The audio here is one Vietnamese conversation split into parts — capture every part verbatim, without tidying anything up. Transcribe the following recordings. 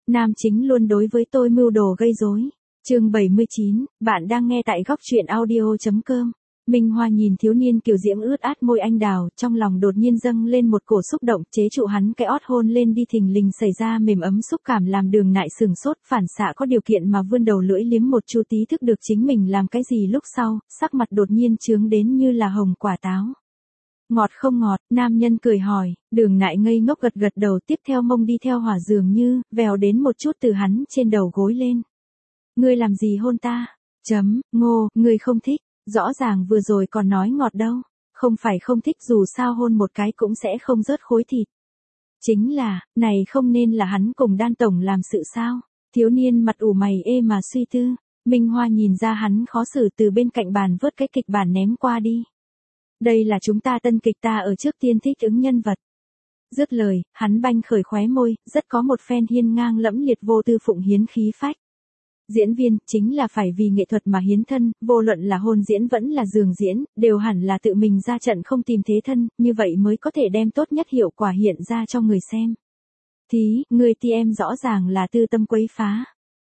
Nam chính luôn đối với tôi mưu đồ gây rối. Chương bảy mươi chín, bạn đang nghe tại góc truyện audio chấm com. Minh Hoa nhìn thiếu niên kiều diễm ướt át môi anh đào, trong lòng đột nhiên dâng lên một cổ xúc động, chế trụ hắn cái ót hôn lên đi, thình lình xảy ra mềm ấm xúc cảm làm Đường Nại sừng sốt, phản xạ có điều kiện mà vươn đầu lưỡi liếm một chu tí thức được chính mình làm cái gì, lúc sau, sắc mặt đột nhiên chướng đến như là hồng quả táo. Ngọt không ngọt, nam nhân cười hỏi. Đường Nại ngây ngốc gật gật đầu, tiếp theo mông đi theo hỏa dường như, vèo đến một chút từ hắn trên đầu gối lên. Ngươi làm gì hôn ta? Chấm, ngô, ngươi không thích. Rõ ràng vừa rồi còn nói ngọt đâu. Không phải không thích, dù sao hôn một cái cũng sẽ không rớt khối thịt. Chính là, này không nên là hắn cùng Đan tổng làm sự sao? Thiếu niên mặt ủ mày ê mà suy tư. Minh Hoa nhìn ra hắn khó xử, từ bên cạnh bàn vớt cái kịch bản ném qua đi. Đây là chúng ta tân kịch, ta ở trước tiên thích ứng nhân vật. Dứt lời, hắn banh khởi khóe môi, rất có một phen hiên ngang lẫm liệt vô tư phụng hiến khí phách. Diễn viên, chính là phải vì nghệ thuật mà hiến thân, vô luận là hôn diễn vẫn là giường diễn, đều hẳn là tự mình ra trận không tìm thế thân, như vậy mới có thể đem tốt nhất hiệu quả hiện ra cho người xem. Thí, người ti em rõ ràng là tư tâm quấy phá.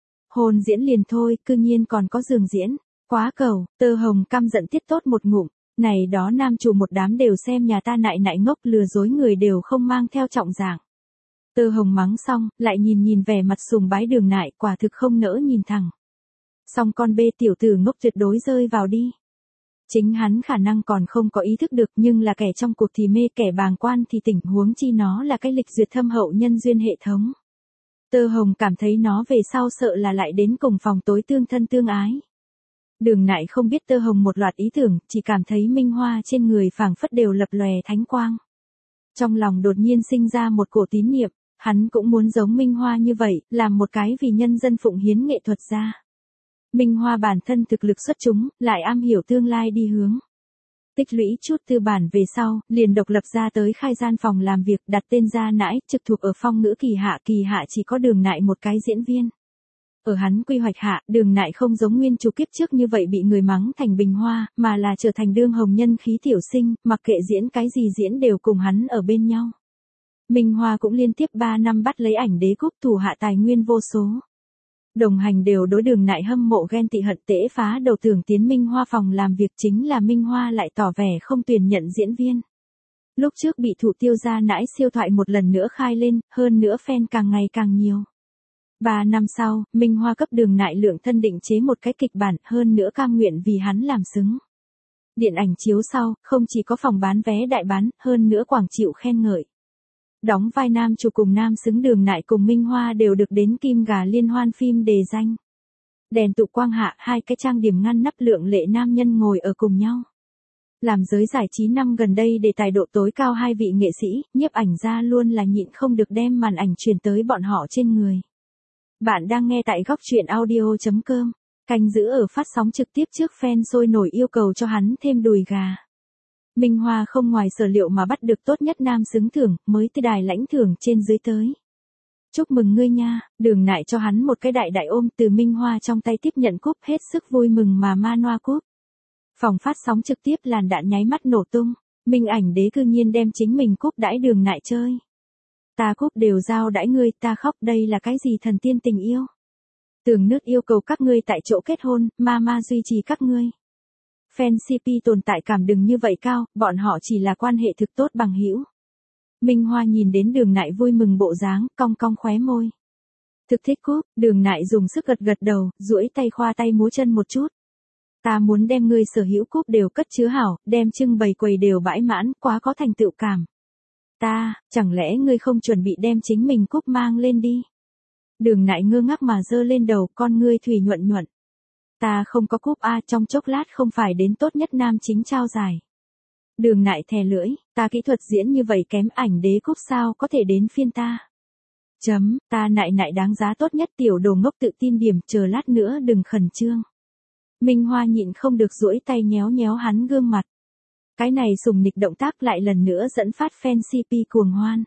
Hôn diễn liền thôi, cư nhiên còn có giường diễn, quá cầu, Tơ Hồng căm giận tiết tốt một ngụm. Này đó nam chủ một đám đều xem nhà ta nại nại ngốc, lừa dối người đều không mang theo trọng dạng. Tơ Hồng mắng xong, lại nhìn nhìn vẻ mặt sùng bái Đường Nại, quả thực không nỡ nhìn thẳng. Xong con bê tiểu tử ngốc tuyệt đối rơi vào đi. Chính hắn khả năng còn không có ý thức được, nhưng là kẻ trong cuộc thì mê, kẻ bàng quan thì tỉnh, huống chi nó là cái lịch duyệt thâm hậu nhân duyên hệ thống. Tơ Hồng cảm thấy nó về sau sợ là lại đến cùng phòng tối tương thân tương ái. Đường Nại không biết Tơ Hồng một loạt ý tưởng, chỉ cảm thấy Minh Hoa trên người phảng phất đều lập lòe thánh quang. Trong lòng đột nhiên sinh ra một cổ tín niệm, hắn cũng muốn giống Minh Hoa như vậy, làm một cái vì nhân dân phụng hiến nghệ thuật ra. Minh Hoa bản thân thực lực xuất chúng, lại am hiểu tương lai đi hướng. Tích lũy chút tư bản về sau, liền độc lập ra tới khai gian phòng làm việc, đặt tên ra nãi, trực thuộc ở Phong Ngữ Kỳ Hạ, Kỳ Hạ chỉ có Đường Nại một cái diễn viên. Ở hắn quy hoạch hạ, Đường Nại không giống nguyên chủ kiếp trước như vậy bị người mắng thành bình hoa, mà là trở thành đương hồng nhân khí tiểu sinh, mặc kệ diễn cái gì diễn đều cùng hắn ở bên nhau. Minh Hoa cũng liên tiếp ba năm bắt lấy ảnh đế cúp, thủ hạ tài nguyên vô số. Đồng hành đều đối Đường Nại hâm mộ ghen tị hận, tễ phá đầu tưởng tiến Minh Hoa phòng làm việc, chính là Minh Hoa lại tỏ vẻ không tuyển nhận diễn viên. Lúc trước bị thủ tiêu ra nãi siêu thoại một lần nữa khai lên, hơn nữa fan càng ngày càng nhiều. Ba năm sau, Minh Hoa cấp Đường Nại lượng thân định chế một cái kịch bản, hơn nữa cam nguyện vì hắn làm xứng. Điện ảnh chiếu sau, không chỉ có phòng bán vé đại bán, hơn nữa quảng chịu khen ngợi. Đóng vai nam chủ cùng nam xứng Đường Nại cùng Minh Hoa đều được đến Kim Gà liên hoan phim đề danh. Đèn tụ quang hạ, hai cái trang điểm ngăn nắp lượng lệ nam nhân ngồi ở cùng nhau. Làm giới giải trí năm gần đây đề tài độ tối cao hai vị nghệ sĩ, nhiếp ảnh gia luôn là nhịn không được đem màn ảnh truyền tới bọn họ trên người. Bạn đang nghe tại góc truyện audio chấm com, canh giữ ở phát sóng trực tiếp trước fan sôi nổi yêu cầu cho hắn thêm đùi gà. Minh Hoa không ngoài sở liệu mà bắt được tốt nhất nam xứng thưởng, mới tới đài lãnh thưởng trên dưới tới. Chúc mừng ngươi nha, Đường Nại cho hắn một cái đại đại ôm, từ Minh Hoa trong tay tiếp nhận cúp, hết sức vui mừng mà man noa cúp. Phòng phát sóng trực tiếp làn đạn nháy mắt nổ tung, Minh ảnh đế cư nhiên đem chính mình cúp đãi Đường Nại chơi. Ta cúp đều giao đãi ngươi, ta khóc, đây là cái gì thần tiên tình yêu. Tường nước yêu cầu các ngươi tại chỗ kết hôn, mama duy trì các ngươi. Fan xê pê tồn tại cảm đừng như vậy cao, bọn họ chỉ là quan hệ thực tốt bằng hữu. Minh Hoa nhìn đến Đường Nại vui mừng bộ dáng, cong cong khóe môi. Thực thích cúp, Đường Nại dùng sức gật gật đầu, duỗi tay khoa tay múa chân một chút. Ta muốn đem ngươi sở hữu cúp đều cất chứa hảo, đem trưng bày quầy đều bãi mãn, quá có thành tựu cảm. Ta, chẳng lẽ ngươi không chuẩn bị đem chính mình cúp mang lên đi? Đường Nại ngơ ngác mà giơ lên đầu, con ngươi thủy nhuận nhuận. Ta không có cúp a, trong chốc lát không phải đến tốt nhất nam chính trao giải. Đường Nại thè lưỡi, ta kỹ thuật diễn như vậy kém, ảnh đế cúp sao có thể đến phiên ta. Chấm, ta Nại Nại đáng giá tốt nhất, tiểu đồ ngốc tự tin điểm, chờ lát nữa đừng khẩn trương. Minh Hoa nhịn không được duỗi tay nhéo nhéo hắn gương mặt. Cái này sùng nịch động tác lại lần nữa dẫn phát fan xê pê cuồng hoan.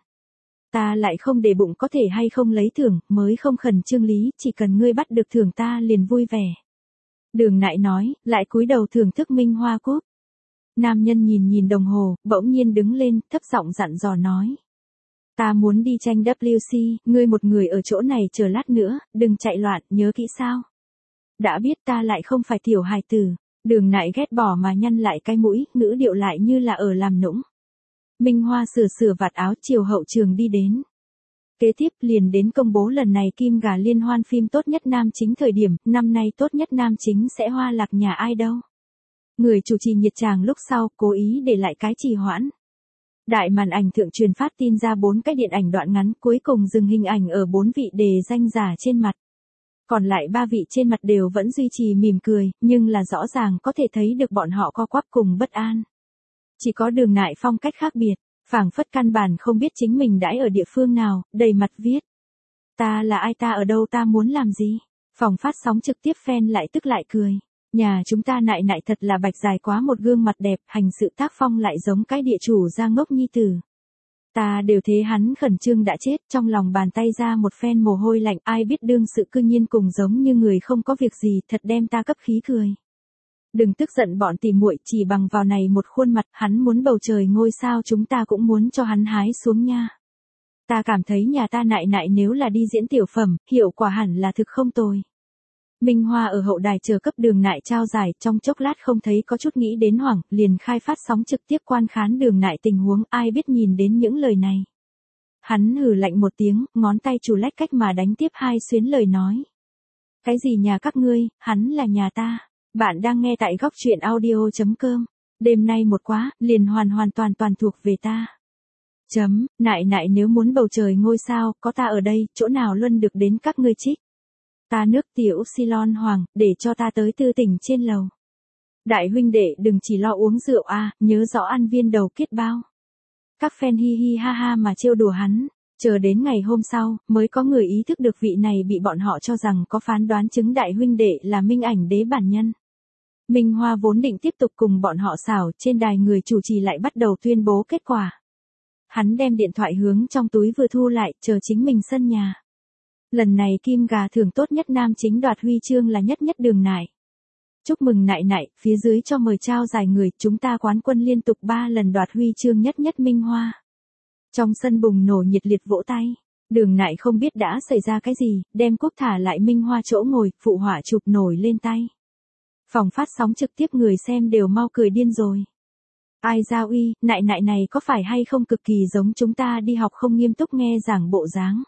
Ta lại không để bụng có thể hay không lấy thưởng, mới không khẩn trương lý, chỉ cần ngươi bắt được thưởng ta liền vui vẻ. Đường Nại nói, lại cúi đầu thưởng thức Minh Hoa cúp. Nam nhân nhìn nhìn đồng hồ, bỗng nhiên đứng lên, thấp giọng dặn dò nói. Ta muốn đi tranh W C, ngươi một người ở chỗ này chờ lát nữa, đừng chạy loạn, nhớ kỹ sao? Đã biết ta lại không phải tiểu hài tử. Đường Nại ghét bỏ mà nhăn lại cái mũi, ngữ điệu lại như là ở làm nũng. Minh Hoa sửa sửa vạt áo chiều hậu trường đi đến. Kế tiếp liền đến công bố lần này Kim Gà liên hoan phim tốt nhất nam chính thời điểm, năm nay tốt nhất nam chính sẽ Hoa Lạc nhà ai đâu. Người chủ trì nhiệt tràng lúc sau, cố ý để lại cái trì hoãn. Đại màn ảnh thượng truyền phát tin ra bốn cái điện ảnh đoạn ngắn, cuối cùng dừng hình ảnh ở bốn vị đề danh giả trên mặt. Còn lại ba vị trên mặt đều vẫn duy trì mỉm cười, nhưng là rõ ràng có thể thấy được bọn họ co quắp cùng bất an. Chỉ có Đường Nại phong cách khác biệt, phảng phất căn bản không biết chính mình đãi ở địa phương nào, đầy mặt viết. Ta là ai, ta ở đâu, ta muốn làm gì? Phòng phát sóng trực tiếp fan lại tức lại cười. Nhà chúng ta Nại Nại thật là bạch dài quá một gương mặt đẹp, hành sự tác phong lại giống cái địa chủ gia ngốc nhi tử. Ta đều thế hắn khẩn trương đã chết, trong lòng bàn tay ra một phen mồ hôi lạnh, ai biết đương sự cư nhiên cùng giống như người không có việc gì, thật đem ta cấp khí cười. Đừng tức giận bọn tỉ muội, chỉ bằng vào này một khuôn mặt, hắn muốn bầu trời ngôi sao chúng ta cũng muốn cho hắn hái xuống nha. Ta cảm thấy nhà ta Nại Nại nếu là đi diễn tiểu phẩm, hiệu quả hẳn là thực không tồi. Minh Hoa ở hậu đài chờ cấp Đường Nại trao giải, trong chốc lát không thấy có chút nghĩ đến hoảng, liền khai phát sóng trực tiếp quan khán Đường Nại tình huống, ai biết nhìn đến những lời này. Hắn hừ lạnh một tiếng, ngón tay chủ lách cách mà đánh tiếp hai xuyến lời nói. Cái gì nhà các ngươi, hắn là nhà ta. Bạn đang nghe tại góc truyện audio chấm com. Đêm nay một quá, liền hoàn hoàn toàn toàn thuộc về ta. Chấm, Nại Nại nếu muốn bầu trời ngôi sao, có ta ở đây, chỗ nào luôn được đến các ngươi trích. Ta nước tiểu Silon Hoàng, để cho ta tới tư tỉnh trên lầu. Đại huynh đệ đừng chỉ lo uống rượu a, nhớ rõ ăn viên đầu kết bao. Các fan hi hi ha ha mà trêu đùa hắn, chờ đến ngày hôm sau, mới có người ý thức được vị này bị bọn họ cho rằng có phán đoán chứng đại huynh đệ là Minh Ảnh Đế bản nhân. Minh Hoa vốn định tiếp tục cùng bọn họ xảo, trên đài người chủ trì lại bắt đầu tuyên bố kết quả. Hắn đem điện thoại hướng trong túi vừa thu lại, chờ chính mình sân nhà. Lần này Kim Gà thưởng tốt nhất nam chính đoạt huy chương là nhất nhất Đường Nại. Chúc mừng Nại Nại, phía dưới cho mời trao giải người, chúng ta quán quân liên tục ba lần đoạt huy chương nhất nhất Minh Hoa. Trong sân bùng nổ nhiệt liệt vỗ tay. Đường Nại không biết đã xảy ra cái gì, đem cúp thả lại Minh Hoa chỗ ngồi, phụ họa chụp nổi lên tay. Phòng phát sóng trực tiếp người xem đều mau cười điên rồi. Ai ra uy, Nại Nại này có phải hay không cực kỳ giống chúng ta đi học không nghiêm túc nghe giảng bộ dáng.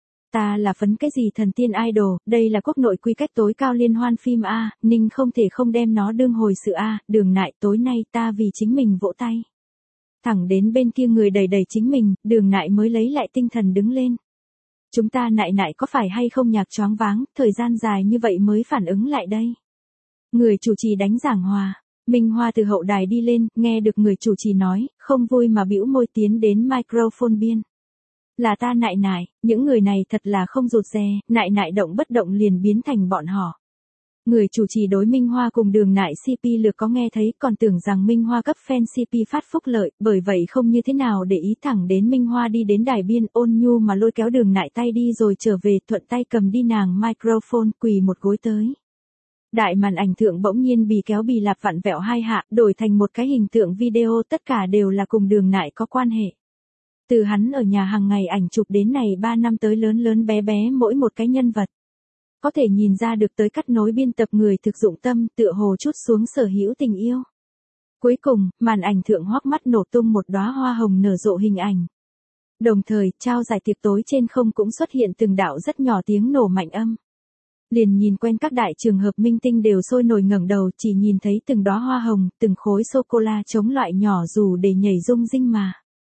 Ta là phấn cái gì thần tiên idol, đây là quốc nội quy cách tối cao liên hoan phim A, Ninh không thể không đem nó đương hồi sự A, Đường Nại tối nay ta vì chính mình vỗ tay. Thẳng đến bên kia người đầy đầy chính mình, Đường Nại mới lấy lại tinh thần đứng lên. Chúng ta Nại Nại có phải hay không nhạc choáng váng, thời gian dài như vậy mới phản ứng lại đây. Người chủ trì đánh giảng hòa, Minh Hoa từ hậu đài đi lên, nghe được người chủ trì nói, không vui mà bĩu môi tiến đến microphone biên. Là ta Nại Nại, những người này thật là không rụt rè, Nại Nại động bất động liền biến thành bọn họ. Người chủ trì đối Minh Hoa cùng Đường Nại xê pê lược có nghe thấy, còn tưởng rằng Minh Hoa cấp fan xê pê phát phúc lợi, bởi vậy không như thế nào để ý, thẳng đến Minh Hoa đi đến đài biên, ôn nhu mà lôi kéo Đường Nại tay đi rồi trở về, thuận tay cầm đi nàng microphone, quỳ một gối tới. Đại màn ảnh thượng bỗng nhiên bì kéo bì lạp vặn vẹo hai hạ, đổi thành một cái hình tượng video, tất cả đều là cùng Đường Nại có quan hệ. Từ hắn ở nhà hàng ngày ảnh chụp đến này ba năm tới lớn lớn bé bé mỗi một cái nhân vật. Có thể nhìn ra được tới cắt nối biên tập người thực dụng tâm, tựa hồ chút xuống sở hữu tình yêu. Cuối cùng, màn ảnh thượng hoắc mắt nổ tung một đóa hoa hồng nở rộ hình ảnh. Đồng thời, trao giải tiệc tối trên không cũng xuất hiện từng đạo rất nhỏ tiếng nổ mạnh âm. Liền nhìn quen các đại trường hợp minh tinh đều sôi nổi ngẩng đầu, chỉ nhìn thấy từng đóa hoa hồng, từng khối sô-cô-la chống loại nhỏ dù để nhảy rung rinh mà.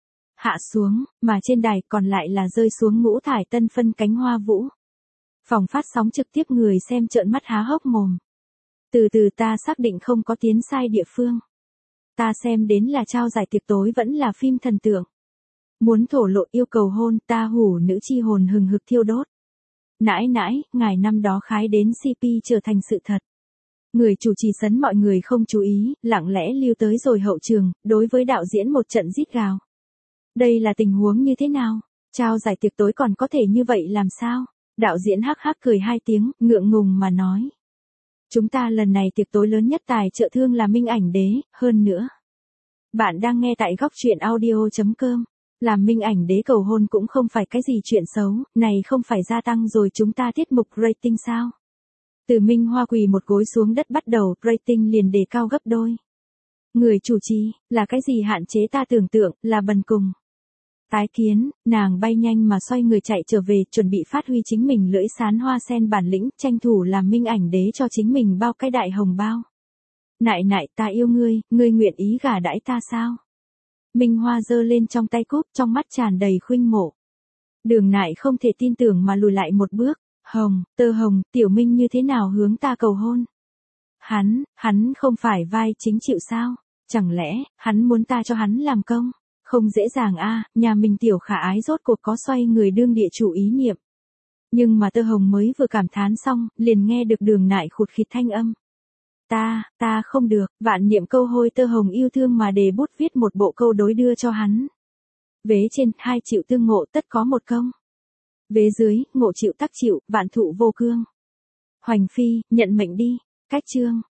Hạ xuống, mà trên đài còn lại là rơi xuống ngũ thải tân phân cánh hoa vũ. Phòng phát sóng trực tiếp người xem trợn mắt há hốc mồm. Từ từ ta xác định không có tiến sai địa phương. Ta xem đến là trao giải tiệc tối vẫn là phim thần tượng. Muốn thổ lộ yêu cầu hôn, ta hủ nữ chi hồn hừng hực thiêu đốt. Nãi nãi, ngài năm đó khái đến xê pê trở thành sự thật. Người chủ trì sấn mọi người không chú ý, lặng lẽ lưu tới rồi hậu trường, đối với đạo diễn một trận rít gào. Đây là tình huống như thế nào? Trao giải tiệc tối còn có thể như vậy làm sao? Đạo diễn hắc hắc cười hai tiếng, ngượng ngùng mà nói. Chúng ta lần này tiệc tối lớn nhất tài trợ thương là Minh Ảnh Đế, hơn nữa. Bạn đang nghe tại góc truyện audio chấm com. Làm minh ảnh đế cầu hôn cũng không phải cái gì chuyện xấu, này không phải gia tăng rồi chúng ta tiết mục rating sao? Từ Minh Hoa quỳ một gối xuống đất bắt đầu, rating liền đề cao gấp đôi. Người chủ trì, là cái gì hạn chế ta tưởng tượng, là bần cùng. Tái kiến, nàng bay nhanh mà xoay người chạy trở về, chuẩn bị phát huy chính mình lưỡi sán hoa sen bản lĩnh, tranh thủ làm minh ảnh đế cho chính mình bao cái đại hồng bao. Nại nại, ta yêu ngươi, ngươi nguyện ý gả đãi ta sao? Minh Hoa giơ lên trong tay cúp, trong mắt tràn đầy khuynh mộ. Đường Nại không thể tin tưởng mà lùi lại một bước. Hồng, Tơ Hồng, Tiểu Minh như thế nào hướng ta cầu hôn? Hắn, hắn không phải vai chính chịu sao? Chẳng lẽ, hắn muốn ta cho hắn làm công? Không dễ dàng a, nhà mình tiểu khả ái rốt cuộc có xoay người đương địa chủ ý niệm. Nhưng mà Tơ Hồng mới vừa cảm thán xong, liền nghe được Đường Nại khụt khịt thanh âm. Ta, ta không được, vạn niệm câu hôi. Tơ Hồng yêu thương mà đề bút viết một bộ câu đối đưa cho hắn. Vế trên, hai chịu tương ngộ tất có một công. Vế dưới, ngộ chịu tắc chịu, vạn thụ vô cương. Hoành phi, nhận mệnh đi. Cách chương.